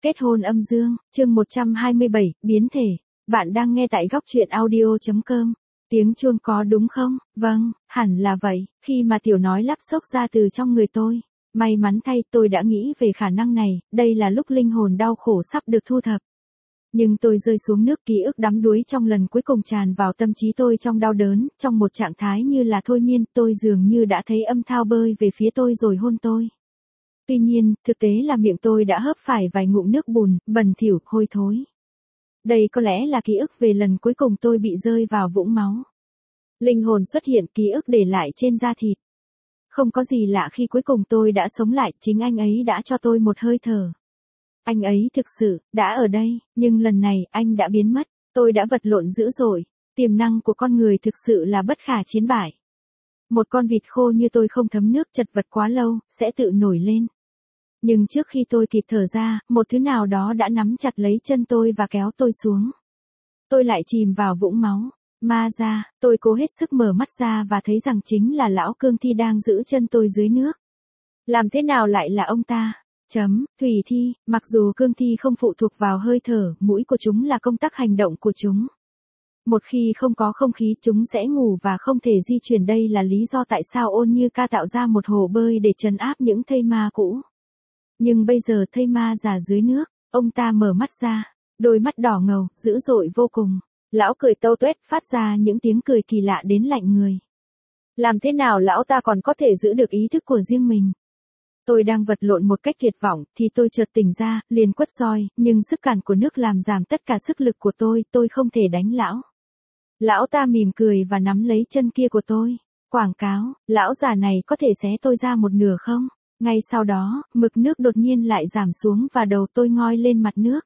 Kết hôn âm dương, chương 127, biến thể. Bạn đang nghe tại góc truyện audio.com. Tiếng chuông có đúng không? Vâng, hẳn là vậy. Khi mà tiểu nói lắp xốc ra từ trong người tôi. May mắn thay tôi đã nghĩ về khả năng này, đây là lúc linh hồn đau khổ sắp được thu thập. Nhưng tôi rơi xuống nước, ký ức đắm đuối trong lần cuối cùng tràn vào tâm trí tôi trong đau đớn, trong một trạng thái như là thôi miên, tôi dường như đã thấy âm thao bơi về phía tôi rồi hôn tôi. Tuy nhiên, thực tế là miệng tôi đã hớp phải vài ngụm nước bùn, bẩn thỉu, hôi thối. Đây có lẽ là ký ức về lần cuối cùng tôi bị rơi vào vũng máu. Linh hồn xuất hiện, ký ức để lại trên da thịt. Không có gì lạ khi cuối cùng tôi đã sống lại, chính anh ấy đã cho tôi một hơi thở. Anh ấy thực sự, đã ở đây, nhưng lần này, anh đã biến mất. Tôi đã vật lộn dữ dội. Tiềm năng của con người thực sự là bất khả chiến bại. Một con vịt khô như tôi không thấm nước chật vật quá lâu, sẽ tự nổi lên. Nhưng trước khi tôi kịp thở ra, một thứ nào đó đã nắm chặt lấy chân tôi và kéo tôi xuống. Tôi lại chìm vào vũng máu. Ma ra, tôi cố hết sức mở mắt ra và thấy rằng chính là lão Cương Thi đang giữ chân tôi dưới nước. Làm thế nào lại là ông ta? Thủy Thi, mặc dù Cương Thi không phụ thuộc vào hơi thở, mũi của chúng là công tắc hành động của chúng. Một khi không có không khí chúng sẽ ngủ và không thể di chuyển, đây là lý do tại sao Ôn Như Ca tạo ra một hồ bơi để trấn áp những thây ma cũ. Nhưng bây giờ thây ma già dưới nước, ông ta mở mắt ra, đôi mắt đỏ ngầu, dữ dội vô cùng. Lão cười tâu tuét, phát ra những tiếng cười kỳ lạ đến lạnh người. Làm thế nào lão ta còn có thể giữ được ý thức của riêng mình? Tôi đang vật lộn một cách tuyệt vọng, thì tôi chợt tỉnh ra, liền quất roi, nhưng sức cản của nước làm giảm tất cả sức lực của tôi không thể đánh lão. Lão ta mỉm cười và nắm lấy chân kia của tôi. Quảng cáo, lão già này có thể xé tôi ra một nửa không? Ngay sau đó, mực nước đột nhiên lại giảm xuống và đầu tôi ngoi lên mặt nước.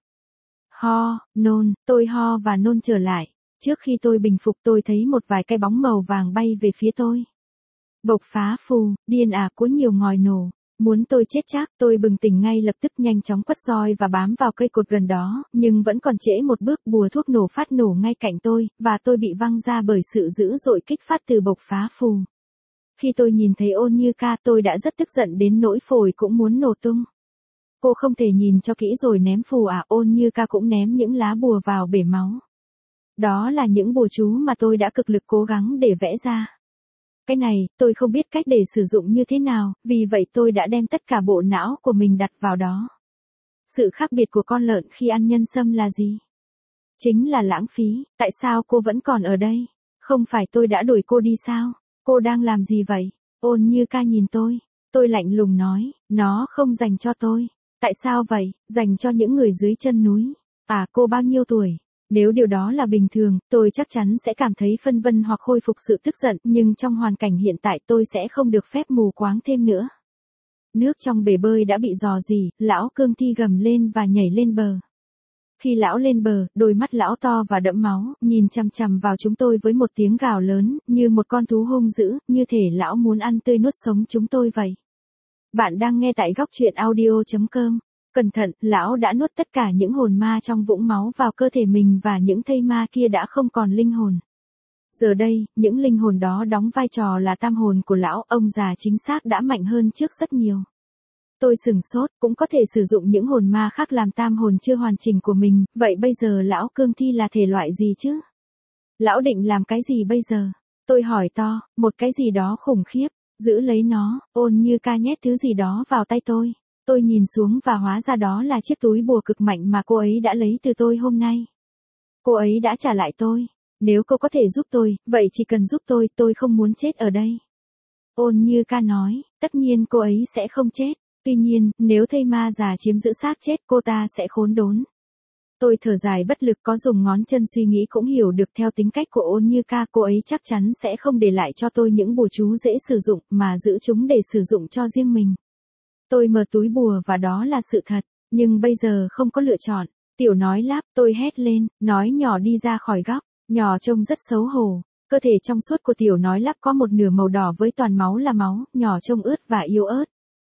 Ho, nôn, tôi ho và nôn trở lại. Trước khi tôi bình phục tôi thấy một vài cái bóng màu vàng bay về phía tôi. Bộc phá phù, điên à, có nhiều ngòi nổ. Muốn tôi chết chắc, tôi bừng tỉnh ngay lập tức nhanh chóng quất roi và bám vào cây cột gần đó, nhưng vẫn còn trễ một bước, bùa thuốc nổ phát nổ ngay cạnh tôi, và tôi bị văng ra bởi sự dữ dội kích phát từ bộc phá phù. Khi tôi nhìn thấy Ôn Như Ca tôi đã rất tức giận đến nỗi phổi cũng muốn nổ tung. Cô không thể nhìn cho kỹ rồi ném phù à? Ôn Như Ca cũng ném những lá bùa vào bể máu. Đó là những bùa chú mà tôi đã cực lực cố gắng để vẽ ra. Cái này, tôi không biết cách để sử dụng như thế nào, vì vậy tôi đã đem tất cả bộ não của mình đặt vào đó. Sự khác biệt của con lợn khi ăn nhân sâm là gì? Chính là lãng phí. Tại sao cô vẫn còn ở đây? Không phải tôi đã đuổi cô đi sao? Cô đang làm gì vậy? Ôn Như Ca nhìn tôi. Tôi lạnh lùng nói, nó không dành cho tôi. Tại sao vậy? Dành cho những người dưới chân núi. À, cô bao nhiêu tuổi? Nếu điều đó là bình thường, tôi chắc chắn sẽ cảm thấy phân vân hoặc khôi phục sự tức giận, nhưng trong hoàn cảnh hiện tại tôi sẽ không được phép mù quáng thêm nữa. Nước trong bể bơi đã bị rò rỉ, lão Cương Thi gầm lên và nhảy lên bờ. Khi lão lên bờ, đôi mắt lão to và đẫm máu, nhìn chằm chằm vào chúng tôi với một tiếng gào lớn, như một con thú hung dữ, như thể lão muốn ăn tươi nuốt sống chúng tôi vậy. Bạn đang nghe tại góc truyện audio.com. Cẩn thận, lão đã nuốt tất cả những hồn ma trong vũng máu vào cơ thể mình và những thây ma kia đã không còn linh hồn. Giờ đây, những linh hồn đó đóng vai trò là tam hồn của lão, ông già chính xác đã mạnh hơn trước rất nhiều. Tôi sửng sốt, cũng có thể sử dụng những hồn ma khác làm tam hồn chưa hoàn chỉnh của mình, vậy bây giờ lão Cương Thi là thể loại gì chứ? Lão định làm cái gì bây giờ? Tôi hỏi to, một cái gì đó khủng khiếp, giữ lấy nó. Ôn Như Ca nhét thứ gì đó vào tay tôi. Tôi nhìn xuống và hóa ra đó là chiếc túi bùa cực mạnh mà cô ấy đã lấy từ tôi hôm nay. Cô ấy đã trả lại tôi. Nếu cô có thể giúp tôi, vậy chỉ cần giúp tôi không muốn chết ở đây. Ôn Như Ca nói, tất nhiên cô ấy sẽ không chết. Tuy nhiên, nếu thây ma già chiếm giữ xác chết cô ta sẽ khốn đốn. Tôi thở dài bất lực, có dùng ngón chân suy nghĩ cũng hiểu được theo tính cách của Ôn Như Ca cô ấy chắc chắn sẽ không để lại cho tôi những bùa chú dễ sử dụng mà giữ chúng để sử dụng cho riêng mình. Tôi mở túi bùa và đó là sự thật, nhưng bây giờ không có lựa chọn. Tiểu nói lắp, tôi hét lên, nói nhỏ đi ra khỏi góc, nhỏ trông rất xấu hổ. Cơ thể trong suốt của tiểu nói lắp có một nửa màu đỏ với toàn máu là máu, nhỏ trông ướt và yếu ớt.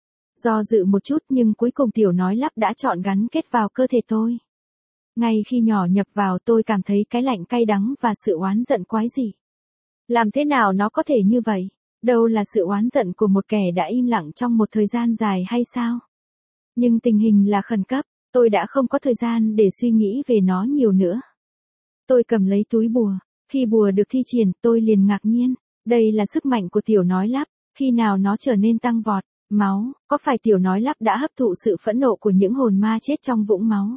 Do dự một chút nhưng cuối cùng tiểu nói lắp đã chọn gắn kết vào cơ thể tôi. Ngay khi nhỏ nhập vào tôi cảm thấy cái lạnh cay đắng và sự oán giận quái dị. Làm thế nào nó có thể như vậy? Đâu là sự oán giận của một kẻ đã im lặng trong một thời gian dài hay sao? Nhưng tình hình là khẩn cấp, Tôi đã không có thời gian để suy nghĩ về nó nhiều nữa. Tôi cầm lấy túi bùa. Khi bùa được thi triển, tôi liền ngạc nhiên. Đây là sức mạnh của tiểu nói lắp. Khi nào nó trở nên tăng vọt? Máu, có phải tiểu nói lắp đã hấp thụ sự phẫn nộ của những hồn ma chết trong vũng máu?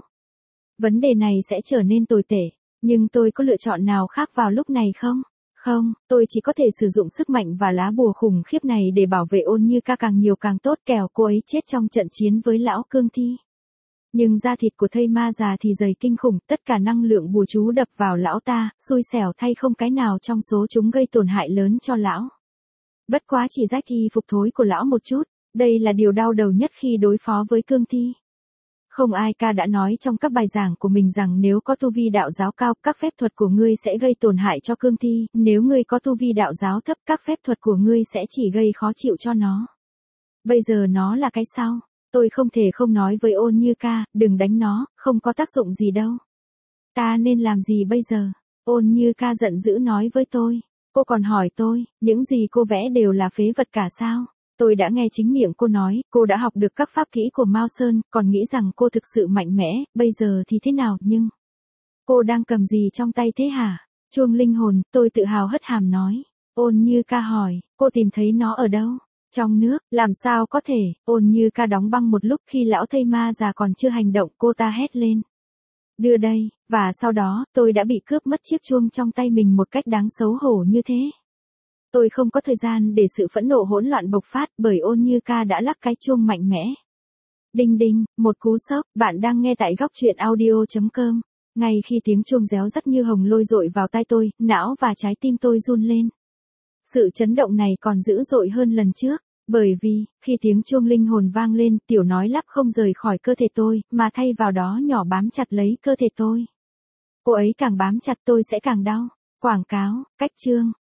Vấn đề này sẽ trở nên tồi tệ. Nhưng tôi có lựa chọn nào khác vào lúc này không? Không, tôi chỉ có thể sử dụng sức mạnh và lá bùa khủng khiếp này để bảo vệ Ôn Như Ca càng nhiều càng tốt, kẻo cô ấy chết trong trận chiến với lão cương thi. Nhưng da thịt của thây ma già thì dày kinh khủng, tất cả năng lượng bùa chú đập vào lão ta, xui xẻo thay không cái nào trong số chúng gây tổn hại lớn cho lão. Bất quá chỉ rách y phục thối của lão một chút, đây là điều đau đầu nhất khi đối phó với cương thi. Không ai ca đã nói trong các bài giảng của mình rằng nếu có tu vi đạo giáo cao, các phép thuật của ngươi sẽ gây tổn hại cho cương thi, nếu ngươi có tu vi đạo giáo thấp, các phép thuật của ngươi sẽ chỉ gây khó chịu cho nó. Bây giờ nó là cái sau. Tôi không thể không nói với Ôn Như Ca, đừng đánh nó, không có tác dụng gì đâu. Ta nên làm gì bây giờ? Ôn Như Ca giận dữ nói với tôi. Cô còn hỏi tôi, những gì cô vẽ đều là phế vật cả sao? Tôi đã nghe chính miệng cô nói, cô đã học được các pháp kỹ của Mao Sơn, còn nghĩ rằng cô thực sự mạnh mẽ, bây giờ thì thế nào nhưng... Cô đang cầm gì trong tay thế hả? Chuông linh hồn, tôi tự hào hất hàm nói. Ôn Như Ca hỏi, cô tìm thấy nó ở đâu? Trong nước, làm sao có thể? Ôn Như Ca đóng băng một lúc, khi lão thây ma già còn chưa hành động, cô ta hét lên. Đưa đây, và sau đó, tôi đã bị cướp mất chiếc chuông trong tay mình một cách đáng xấu hổ như thế. Tôi không có thời gian để sự phẫn nộ hỗn loạn bộc phát, bởi Ôn Như Ca đã lắc cái chuông mạnh mẽ. Đinh đinh, một cú sốc, bạn đang nghe tại góc truyện audio.com. Ngay khi tiếng chuông réo rắt như hồng lôi dội vào tai tôi, não và trái tim tôi run lên. Sự chấn động này còn dữ dội hơn lần trước, bởi vì, khi tiếng chuông linh hồn vang lên, tiểu nói lắp không rời khỏi cơ thể tôi, mà thay vào đó nhỏ bám chặt lấy cơ thể tôi. Cô ấy càng bám chặt tôi sẽ càng đau. Quảng cáo, cách chương,